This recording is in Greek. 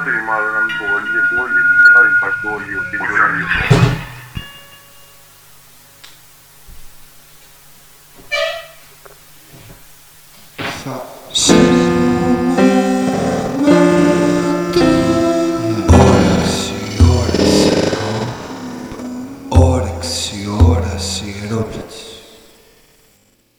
περισσότεροι μάλλον να μην πω όλοι, γιατί όλοι δεν υπάρχει όλοι ο τίτλος. Θα